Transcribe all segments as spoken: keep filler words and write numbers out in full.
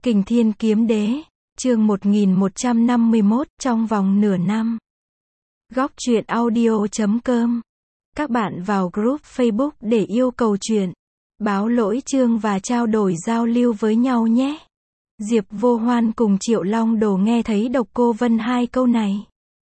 Kình Thiên Kiếm Đế, chương một nghìn một trăm năm mươi mốt, trong vòng nửa năm. Góc truyện audio chấm com. Các bạn vào group Facebook để yêu cầu truyện, báo lỗi chương và trao đổi giao lưu với nhau nhé. Diệp Vô Hoan cùng Triệu Long Đồ nghe thấy Độc Cô Vân hai câu này,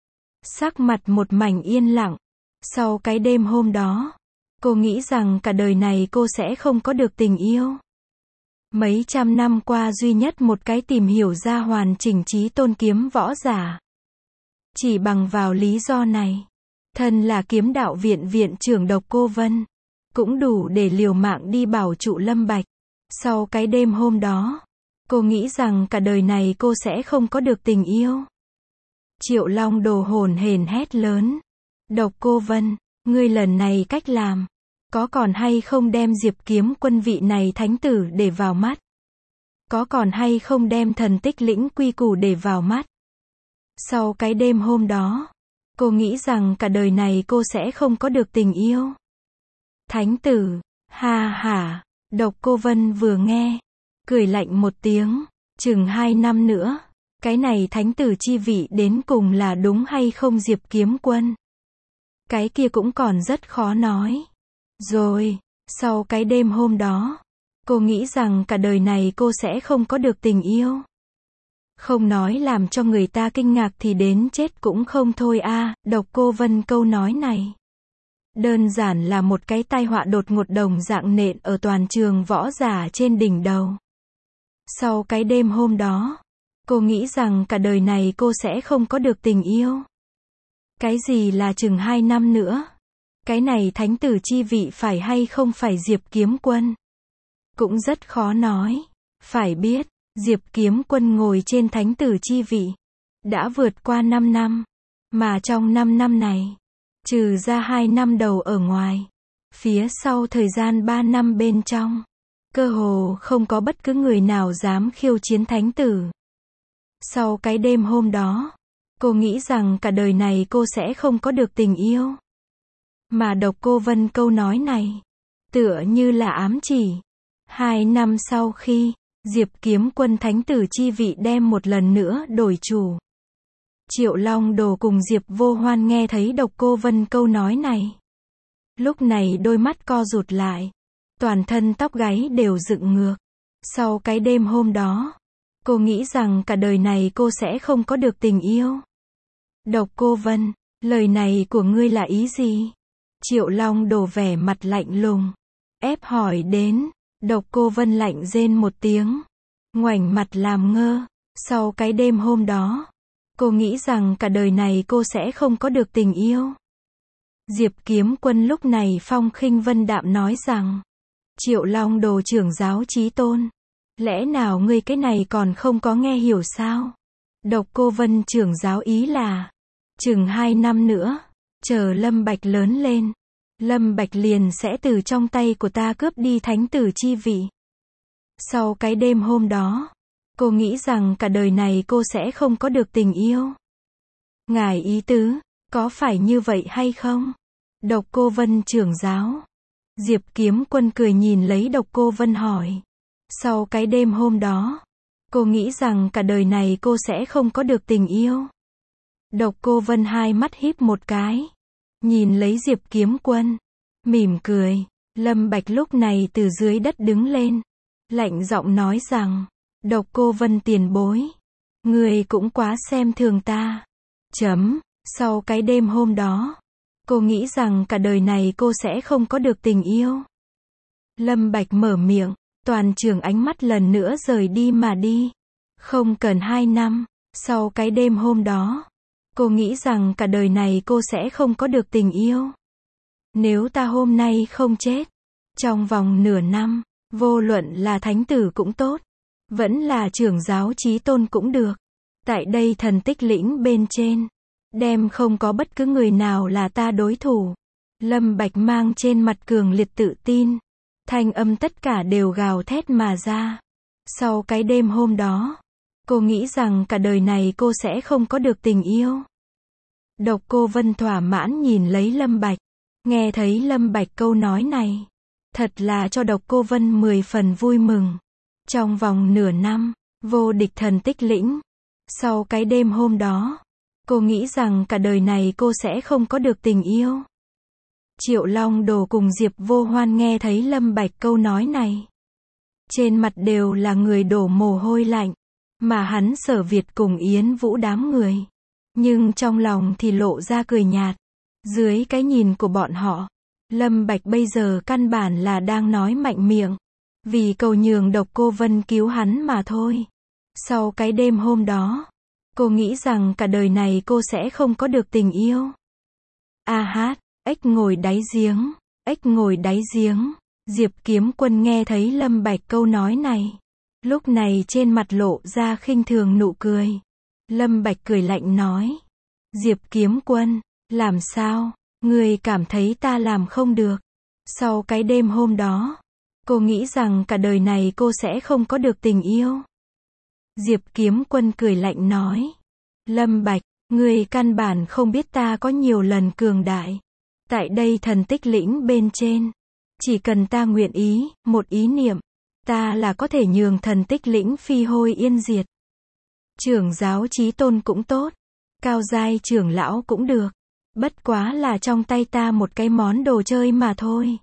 sắc mặt một mảnh yên lặng. Sau cái đêm hôm đó, cô nghĩ rằng cả đời này cô sẽ không có được tình yêu. Mấy trăm năm qua duy nhất một cái tìm hiểu ra hoàn chỉnh chí tôn kiếm võ giả. Chỉ bằng vào lý do này, thân là kiếm đạo viện viện trưởng Độc Cô Vân, cũng đủ để liều mạng đi bảo trụ Lâm Bạch. Sau cái đêm hôm đó, cô nghĩ rằng cả đời này cô sẽ không có được tình yêu. Triệu Long Đồ hồn hển hét lớn. Độc Cô Vân, ngươi lần này cách làm, có còn hay không đem Diệp Kiếm Quân vị này thánh tử để vào mắt? Có còn hay không đem thần tích lĩnh quy củ để vào mắt? Sau cái đêm hôm đó, cô nghĩ rằng cả đời này cô sẽ không có được tình yêu. Thánh tử, ha hả, Độc Cô Vân vừa nghe, cười lạnh một tiếng, chừng hai năm nữa, cái này thánh tử chi vị đến cùng là đúng hay không Diệp Kiếm Quân? Cái kia cũng còn rất khó nói. Rồi, sau cái đêm hôm đó, cô nghĩ rằng cả đời này cô sẽ không có được tình yêu. Không nói làm cho người ta kinh ngạc thì đến chết cũng không thôi a. À, Độc Cô Vân câu nói này đơn giản là một cái tai họa đột ngột đồng dạng nện ở toàn trường võ giả trên đỉnh đầu. Sau cái đêm hôm đó, cô nghĩ rằng cả đời này cô sẽ không có được tình yêu. Cái gì là chừng hai năm nữa? Cái này thánh tử chi vị phải hay không phải Diệp Kiếm Quân? Cũng rất khó nói. Phải biết, Diệp Kiếm Quân ngồi trên thánh tử chi vị đã vượt qua năm năm. Mà trong năm năm này, trừ ra hai năm đầu ở ngoài, phía sau thời gian ba năm bên trong, cơ hồ không có bất cứ người nào dám khiêu chiến thánh tử. Sau cái đêm hôm đó, cô nghĩ rằng cả đời này cô sẽ không có được tình yêu. Mà Độc Cô Vân câu nói này, tựa như là ám chỉ. Hai năm sau khi, Diệp Kiếm Quân thánh tử chi vị đem một lần nữa đổi chủ. Triệu Long Đồ cùng Diệp Vô Hoan nghe thấy Độc Cô Vân câu nói này, lúc này đôi mắt co rụt lại, toàn thân tóc gáy đều dựng ngược. Sau cái đêm hôm đó, cô nghĩ rằng cả đời này cô sẽ không có được tình yêu. Độc Cô Vân, lời này của ngươi là ý gì? Triệu Long Đồ vẻ mặt lạnh lùng, ép hỏi đến. Độc Cô Vân lạnh rên một tiếng, ngoảnh mặt làm ngơ. Sau cái đêm hôm đó, cô nghĩ rằng cả đời này cô sẽ không có được tình yêu. Diệp Kiếm Quân lúc này phong khinh vân đạm nói rằng, Triệu Long Đồ trưởng giáo chí tôn, lẽ nào ngươi cái này còn không có nghe hiểu sao? Độc Cô Vân trưởng giáo ý là, chừng hai năm nữa, chờ Lâm Bạch lớn lên, Lâm Bạch liền sẽ từ trong tay của ta cướp đi thánh tử chi vị. Sau cái đêm hôm đó, cô nghĩ rằng cả đời này cô sẽ không có được tình yêu. Ngài ý tứ, có phải như vậy hay không? Độc Cô Vân trưởng giáo. Diệp Kiếm Quân cười nhìn lấy Độc Cô Vân hỏi. Sau cái đêm hôm đó, cô nghĩ rằng cả đời này cô sẽ không có được tình yêu. Độc Cô Vân hai mắt híp một cái, nhìn lấy Diệp Kiếm Quân, mỉm cười. Lâm Bạch lúc này từ dưới đất đứng lên, lạnh giọng nói rằng, Độc Cô Vân tiền bối, người cũng quá xem thường ta. Chấm, sau cái đêm hôm đó, cô nghĩ rằng cả đời này cô sẽ không có được tình yêu. Lâm Bạch mở miệng, toàn trường ánh mắt lần nữa rời đi mà đi. Không cần hai năm, sau cái đêm hôm đó, cô nghĩ rằng cả đời này cô sẽ không có được tình yêu. Nếu ta hôm nay không chết, trong vòng nửa năm, vô luận là thánh tử cũng tốt, vẫn là trưởng giáo chí tôn cũng được, tại đây thần tích lĩnh bên trên, đem không có bất cứ người nào là ta đối thủ. Lâm Bạch mang trên mặt cường liệt tự tin, thanh âm tất cả đều gào thét mà ra. Sau cái đêm hôm đó, cô nghĩ rằng cả đời này cô sẽ không có được tình yêu. Độc Cô Vân thỏa mãn nhìn lấy Lâm Bạch, nghe thấy Lâm Bạch câu nói này, thật là cho Độc Cô Vân mười phần vui mừng. Trong vòng nửa năm, vô địch thần tích lĩnh. Sau cái đêm hôm đó, cô nghĩ rằng cả đời này cô sẽ không có được tình yêu. Triệu Long Đồ cùng Diệp Vô Hoan nghe thấy Lâm Bạch câu nói này, trên mặt đều là người đổ mồ hôi lạnh, mà hắn Sở Việt cùng Yến Vũ đám người, nhưng trong lòng thì lộ ra cười nhạt. Dưới cái nhìn của bọn họ, Lâm Bạch bây giờ căn bản là đang nói mạnh miệng, vì cầu nhường Độc Cô Vân cứu hắn mà thôi. Sau cái đêm hôm đó, cô nghĩ rằng cả đời này cô sẽ không có được tình yêu. A hát, ếch ngồi đáy giếng, ếch ngồi đáy giếng. Diệp Kiếm Quân nghe thấy Lâm Bạch câu nói này, lúc này trên mặt lộ ra khinh thường nụ cười. Lâm Bạch cười lạnh nói, Diệp Kiếm Quân, làm sao, ngươi cảm thấy ta làm không được? Sau cái đêm hôm đó, cô nghĩ rằng cả đời này cô sẽ không có được tình yêu. Diệp Kiếm Quân cười lạnh nói, Lâm Bạch, ngươi căn bản không biết ta có nhiều lần cường đại. Tại đây thần tích lĩnh bên trên, chỉ cần ta nguyện ý, một ý niệm, ta là có thể nhường thần tích lĩnh phi hôi yên diệt. Trưởng giáo Chí Tôn cũng tốt, cao giai trưởng lão cũng được, bất quá là trong tay ta một cái món đồ chơi mà thôi.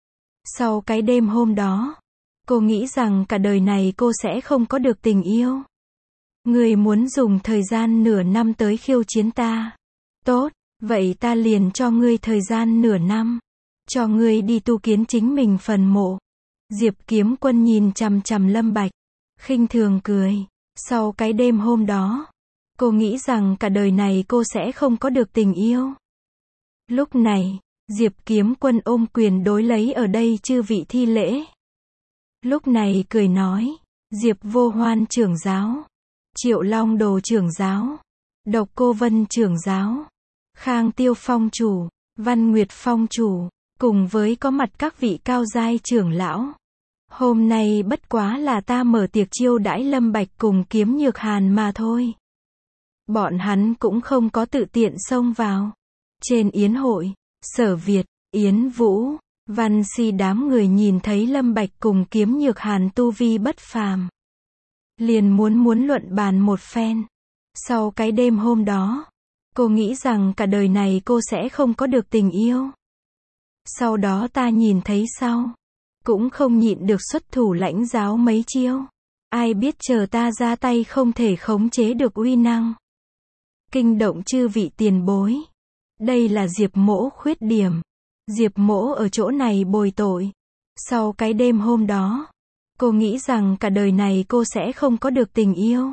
Sau cái đêm hôm đó, cô nghĩ rằng cả đời này cô sẽ không có được tình yêu. Ngươi muốn dùng thời gian nửa năm tới khiêu chiến ta. Tốt, vậy ta liền cho ngươi thời gian nửa năm. Cho ngươi đi tu kiến chính mình phần mộ. Diệp Kiếm Quân nhìn chằm chằm Lâm Bạch, khinh thường cười. Sau cái đêm hôm đó, cô nghĩ rằng cả đời này cô sẽ không có được tình yêu. Lúc này, Diệp Kiếm Quân ôm quyền đối lấy ở đây chư vị thi lễ. Lúc này cười nói, Diệp Vô Hoan trưởng giáo, Triệu Long Đồ trưởng giáo, Độc Cô Vân trưởng giáo, Khang Tiêu Phong chủ, Văn Nguyệt Phong chủ, cùng với có mặt các vị cao giai trưởng lão. Hôm nay bất quá là ta mở tiệc chiêu đãi Lâm Bạch cùng Kiếm Nhược Hàn mà thôi. Bọn hắn cũng không có tự tiện xông vào. Trên yến hội, Sở Việt, Yến Vũ, Văn Si đám người nhìn thấy Lâm Bạch cùng Kiếm Nhược Hàn tu vi bất phàm, liền muốn muốn luận bàn một phen. Sau cái đêm hôm đó, cô nghĩ rằng cả đời này cô sẽ không có được tình yêu. Sau đó ta nhìn thấy sau, cũng không nhịn được xuất thủ lãnh giáo mấy chiêu. Ai biết chờ ta ra tay không thể khống chế được uy năng, kinh động chư vị tiền bối. Đây là Diệp Mỗ khuyết điểm. Diệp Mỗ ở chỗ này bồi tội. Sau cái đêm hôm đó, cô nghĩ rằng cả đời này cô sẽ không có được tình yêu.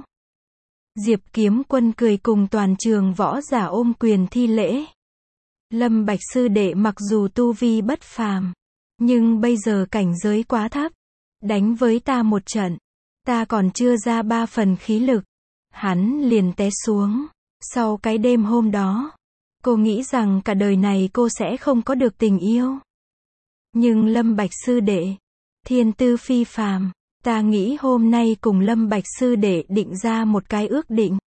Diệp Kiếm Quân cười cùng toàn trường võ giả ôm quyền thi lễ. Lâm Bạch sư đệ mặc dù tu vi bất phàm, nhưng bây giờ cảnh giới quá thấp. Đánh với ta một trận, ta còn chưa ra ba phần khí lực, hắn liền té xuống. Sau cái đêm hôm đó, cô nghĩ rằng cả đời này cô sẽ không có được tình yêu. Nhưng Lâm Bạch sư đệ, thiên tư phi phàm, ta nghĩ hôm nay cùng Lâm Bạch sư đệ định ra một cái ước định.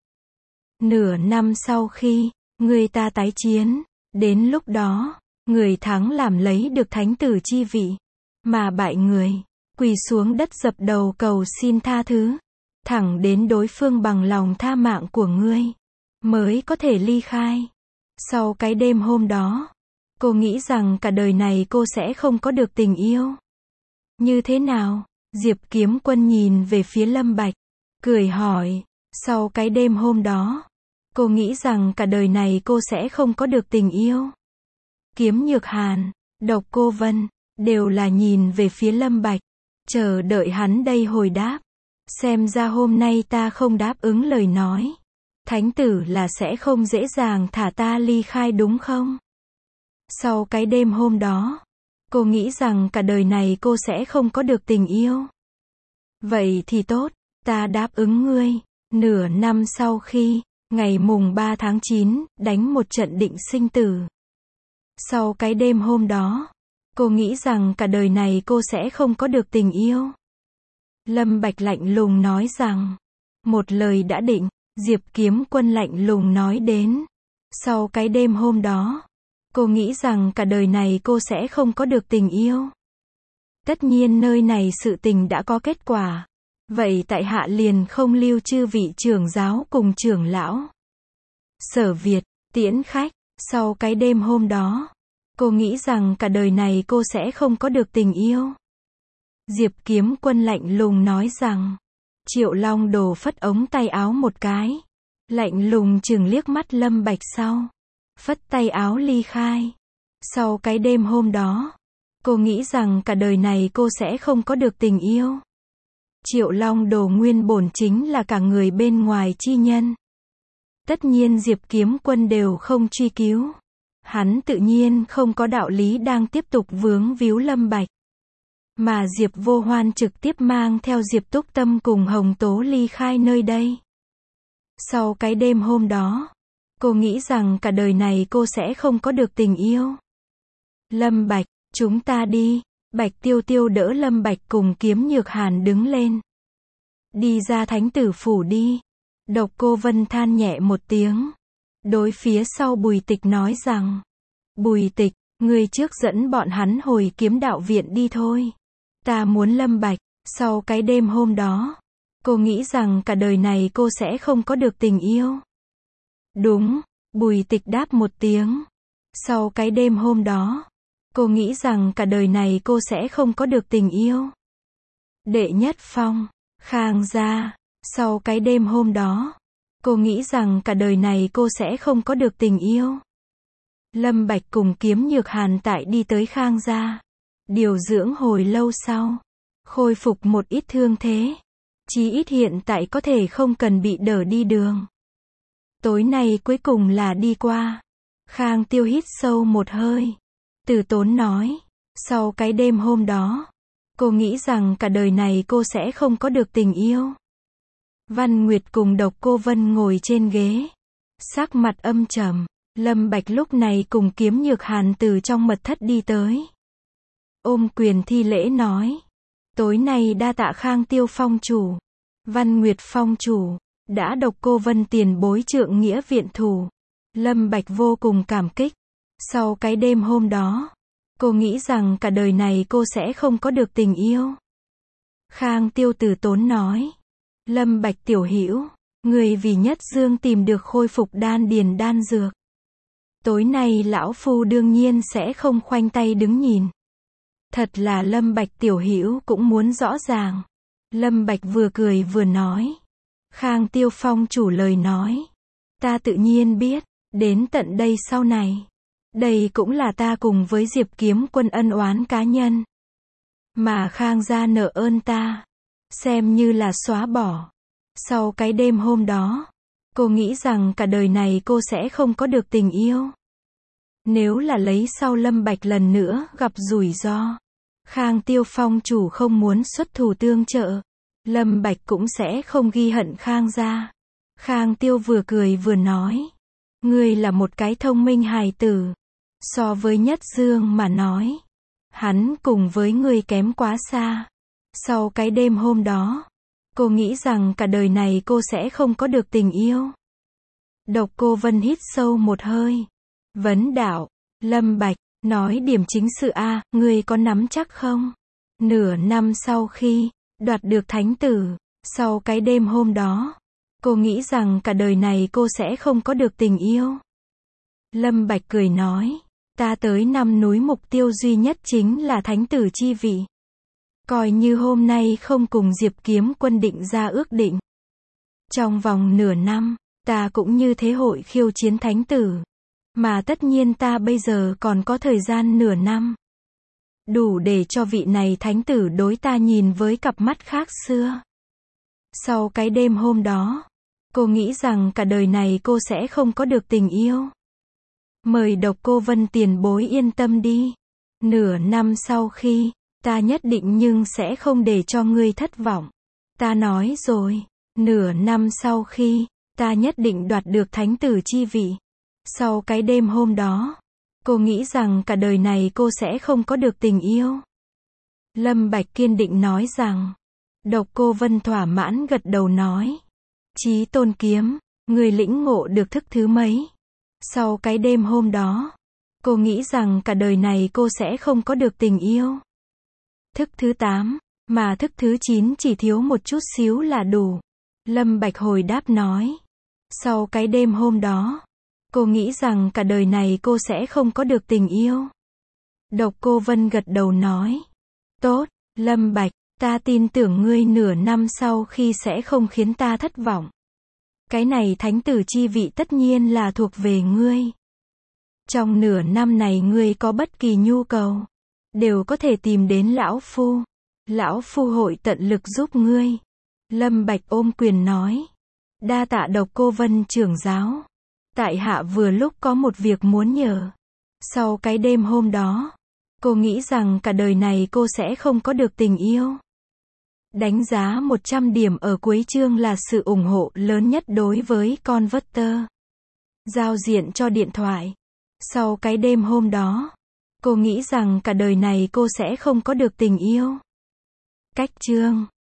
Nửa năm sau khi, người ta tái chiến, đến lúc đó, người thắng làm lấy được thánh tử chi vị, mà bại người, quỳ xuống đất dập đầu cầu xin tha thứ, thẳng đến đối phương bằng lòng tha mạng của ngươi, mới có thể ly khai. Sau cái đêm hôm đó, cô nghĩ rằng cả đời này cô sẽ không có được tình yêu. Như thế nào? Diệp Kiếm Quân nhìn về phía Lâm Bạch, cười hỏi. Sau cái đêm hôm đó, cô nghĩ rằng cả đời này cô sẽ không có được tình yêu. Kiếm Nhược Hàn, Độc Cô Vân, đều là nhìn về phía Lâm Bạch, chờ đợi hắn đây hồi đáp. Xem ra hôm nay ta không đáp ứng lời nói, thánh tử là sẽ không dễ dàng thả ta ly khai đúng không? Sau cái đêm hôm đó, cô nghĩ rằng cả đời này cô sẽ không có được tình yêu. Vậy thì tốt, ta đáp ứng ngươi. Nửa năm sau khi, ngày mùng ba tháng chín, đánh một trận định sinh tử. Sau cái đêm hôm đó, cô nghĩ rằng cả đời này cô sẽ không có được tình yêu. Lâm Bạch lạnh lùng nói rằng, một lời đã định. Diệp Kiếm Quân lạnh lùng nói đến. Sau cái đêm hôm đó, cô nghĩ rằng cả đời này cô sẽ không có được tình yêu. Tất nhiên nơi này sự tình đã có kết quả. Vậy tại hạ liền không lưu chư vị trưởng giáo cùng trưởng lão. Sở Việt, tiễn khách. Sau cái đêm hôm đó, cô nghĩ rằng cả đời này cô sẽ không có được tình yêu. Diệp Kiếm Quân lạnh lùng nói rằng, Triệu Long Đồ phất ống tay áo một cái. Lạnh lùng chừng liếc mắt Lâm Bạch sau. Phất tay áo ly khai. Sau cái đêm hôm đó, cô nghĩ rằng cả đời này cô sẽ không có được tình yêu. Triệu Long Đồ nguyên bổn chính là cả người bên ngoài chi nhân. Tất nhiên Diệp Kiếm Quân đều không truy cứu. Hắn tự nhiên không có đạo lý đang tiếp tục vướng víu Lâm Bạch. Mà Diệp Vô Hoan trực tiếp mang theo Diệp Túc Tâm cùng Hồng Tố ly khai nơi đây. Sau cái đêm hôm đó, cô nghĩ rằng cả đời này cô sẽ không có được tình yêu. Lâm Bạch, chúng ta đi. Bạch Tiêu Tiêu đỡ Lâm Bạch cùng Kiếm Nhược Hàn đứng lên. Đi ra thánh tử phủ đi. Độc Cô Vân than nhẹ một tiếng. Đối phía sau Bùi Tịch nói rằng, Bùi Tịch, ngươi trước dẫn bọn hắn hồi Kiếm Đạo Viện đi thôi. Ta muốn Lâm Bạch. Sau cái đêm hôm đó, cô nghĩ rằng cả đời này cô sẽ không có được tình yêu. Đúng, Bùi Tịch đáp một tiếng. Sau cái đêm hôm đó, cô nghĩ rằng cả đời này cô sẽ không có được tình yêu. Đệ Nhất Phong, Khang gia. Sau cái đêm hôm đó, cô nghĩ rằng cả đời này cô sẽ không có được tình yêu. Lâm Bạch cùng Kiếm Nhược Hàn tại đi tới Khang gia. Điều dưỡng hồi lâu sau, khôi phục một ít thương thế. Chí ít hiện tại có thể không cần bị đỡ đi đường. Tối nay cuối cùng là đi qua. Khang Tiêu hít sâu một hơi. Từ Tốn nói, sau cái đêm hôm đó, cô nghĩ rằng cả đời này cô sẽ không có được tình yêu. Văn Nguyệt cùng Độc Cô Vân ngồi trên ghế. Sắc mặt âm trầm. Lâm Bạch lúc này cùng Kiếm Nhược Hàn từ trong mật thất đi tới. Ôm quyền thi lễ nói, tối nay đa tạ Khang Tiêu phong chủ, Văn Nguyệt phong chủ, đã Độc Cô Vân tiền bối trượng nghĩa viện thủ. Lâm Bạch vô cùng cảm kích. Sau cái đêm hôm đó, cô nghĩ rằng cả đời này cô sẽ không có được tình yêu. Khang Tiêu Từ Tốn nói, Lâm Bạch tiểu hữu, người vì Nhất Dương tìm được khôi phục đan điền đan dược. Tối nay lão phu đương nhiên sẽ không khoanh tay đứng nhìn. Thật là Lâm Bạch tiểu hữu cũng muốn rõ ràng. Lâm Bạch vừa cười vừa nói. Khang Tiêu phong chủ lời nói, ta tự nhiên biết, đến tận đây sau này, đây cũng là ta cùng với Diệp Kiếm Quân ân oán cá nhân. Mà Khang gia nợ ơn ta, xem như là xóa bỏ. Sau cái đêm hôm đó, cô nghĩ rằng cả đời này cô sẽ không có được tình yêu. Nếu là lấy sau Lâm Bạch lần nữa gặp rủi ro, Khang Tiêu phong chủ không muốn xuất thủ tương trợ, Lâm Bạch cũng sẽ không ghi hận Khang gia. Khang Tiêu vừa cười vừa nói, ngươi là một cái thông minh hài tử. So với Nhất Dương mà nói, hắn cùng với ngươi kém quá xa. Sau cái đêm hôm đó, cô nghĩ rằng cả đời này cô sẽ không có được tình yêu. Độc Cô Vân hít sâu một hơi. Vấn đạo, Lâm Bạch, nói điểm chính sự a, ngươi có nắm chắc không? Nửa năm sau khi đoạt được thánh tử, sau cái đêm hôm đó, cô nghĩ rằng cả đời này cô sẽ không có được tình yêu. Lâm Bạch cười nói, ta tới năm núi mục tiêu duy nhất chính là thánh tử chi vị. Coi như hôm nay không cùng Diệp Kiếm Quân định ra ước định. Trong vòng nửa năm, ta cũng như thế hội khiêu chiến thánh tử. Mà tất nhiên ta bây giờ còn có thời gian nửa năm. Đủ để cho vị này thánh tử đối ta nhìn với cặp mắt khác xưa. Sau cái đêm hôm đó, cô nghĩ rằng cả đời này cô sẽ không có được tình yêu. Mời Độc Cô Vân tiền bối yên tâm đi. Nửa năm sau khi, ta nhất định nhưng sẽ không để cho ngươi thất vọng. Ta nói rồi, nửa năm sau khi, ta nhất định đoạt được thánh tử chi vị. Sau cái đêm hôm đó, cô nghĩ rằng cả đời này cô sẽ không có được tình yêu. Lâm Bạch kiên định nói rằng. Độc Cô Vân thỏa mãn gật đầu nói. Chí Tôn kiếm, người lĩnh ngộ được thức thứ mấy? Sau cái đêm hôm đó, cô nghĩ rằng cả đời này cô sẽ không có được tình yêu. Thức thứ tám, Mà thức thứ chín chỉ thiếu một chút xíu là đủ. Lâm Bạch hồi đáp nói. Sau cái đêm hôm đó, cô nghĩ rằng cả đời này cô sẽ không có được tình yêu. Độc Cô Vân gật đầu nói. Tốt, Lâm Bạch, ta tin tưởng ngươi nửa năm sau khi sẽ không khiến ta thất vọng. Cái này thánh tử chi vị tất nhiên là thuộc về ngươi. Trong nửa năm này ngươi có bất kỳ nhu cầu, đều có thể tìm đến lão phu. Lão phu hội tận lực giúp ngươi. Lâm Bạch ôm quyền nói. Đa tạ Độc Cô Vân trưởng giáo. Tại hạ vừa lúc có một việc muốn nhờ. Sau cái đêm hôm đó, cô nghĩ rằng cả đời này cô sẽ không có được tình yêu. Đánh giá một trăm điểm ở cuối chương là sự ủng hộ lớn nhất đối với Converter. Giao diện cho điện thoại. Sau cái đêm hôm đó, cô nghĩ rằng cả đời này cô sẽ không có được tình yêu. Cách chương